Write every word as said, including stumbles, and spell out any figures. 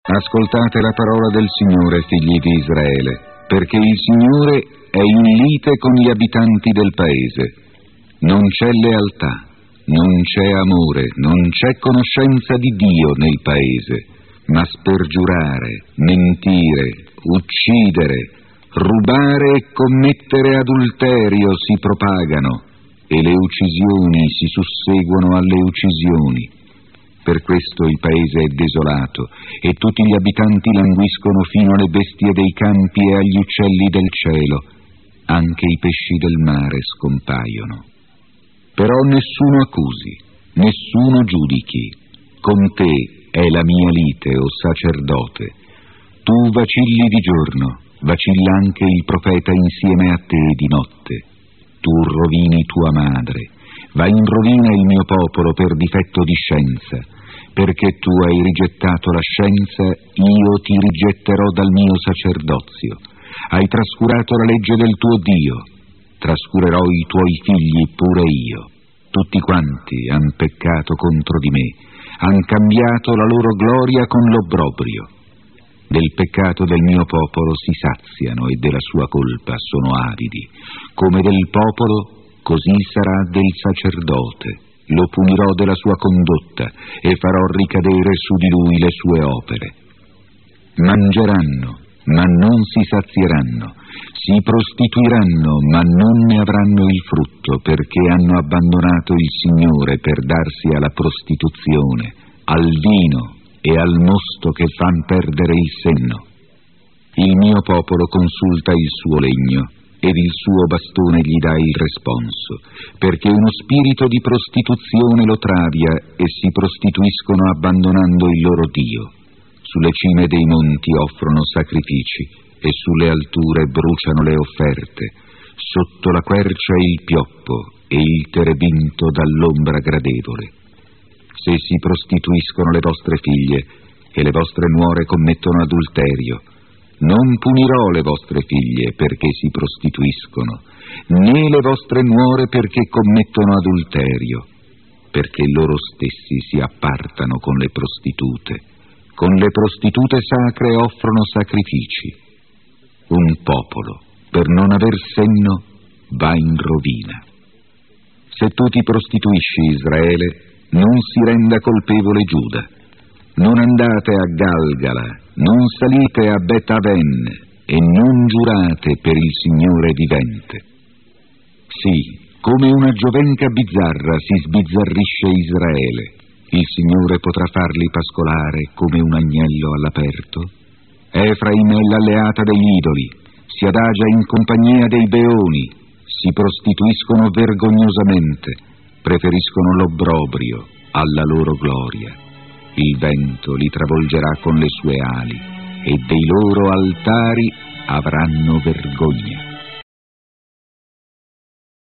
Ascoltate la parola del Signore, figli di Israele, perché il Signore è in lite con gli abitanti del paese. Non c'è lealtà, non c'è amore, non c'è conoscenza di Dio nel paese, ma spergiurare, mentire, uccidere, rubare e commettere adulterio si propagano, e le uccisioni si susseguono alle uccisioni. Per questo il paese è desolato e tutti gli abitanti languiscono fino alle bestie dei campi e agli uccelli del cielo. Anche i pesci del mare scompaiono. Però nessuno accusi, nessuno giudichi. Con te è la mia lite, o sacerdote. Tu vacilli di giorno, vacilla anche il profeta insieme a te di notte. Tu rovini tua madre. Va in rovina il mio popolo per difetto di scienza. Perché tu hai rigettato la scienza, io ti rigetterò dal mio sacerdozio. Hai trascurato la legge del tuo Dio, trascurerò i tuoi figli pure io. Tutti quanti han peccato contro di me, han cambiato la loro gloria con l'obbrobrio. Del peccato del mio popolo si saziano e della sua colpa sono avidi. Come del popolo, così sarà del sacerdote. Lo punirò della sua condotta e farò ricadere su di lui le sue opere. Mangeranno, ma non si sazieranno, si prostituiranno, ma non ne avranno il frutto, perché hanno abbandonato il Signore per darsi alla prostituzione, al vino e al mosto che fan perdere il senno. Il mio popolo consulta il suo legno, ed il suo bastone gli dà il responso, perché uno spirito di prostituzione lo travia e si prostituiscono abbandonando il loro Dio. Sulle cime dei monti offrono sacrifici e sulle alture bruciano le offerte. Sotto la quercia il pioppo e il terebinto dall'ombra gradevole. Se si prostituiscono le vostre figlie e le vostre nuore commettono adulterio, non punirò le vostre figlie perché si prostituiscono, né le vostre nuore perché commettono adulterio, perché loro stessi si appartano con le prostitute. Con le prostitute sacre offrono sacrifici. Un popolo, per non aver senno, va in rovina. Se tu ti prostituisci, Israele, non si renda colpevole Giuda. Non andate a Galgala, non salite a Bet-Aven e non giurate per il Signore vivente. Sì, come una giovenca bizzarra si sbizzarrisce Israele. Il Signore potrà farli pascolare come un agnello all'aperto. Efraim è l'alleata degli idoli, si adagia in compagnia dei beoni, si prostituiscono vergognosamente, preferiscono l'obbrobrio alla loro gloria. Il vento li travolgerà con le sue ali e dei loro altari avranno vergogna.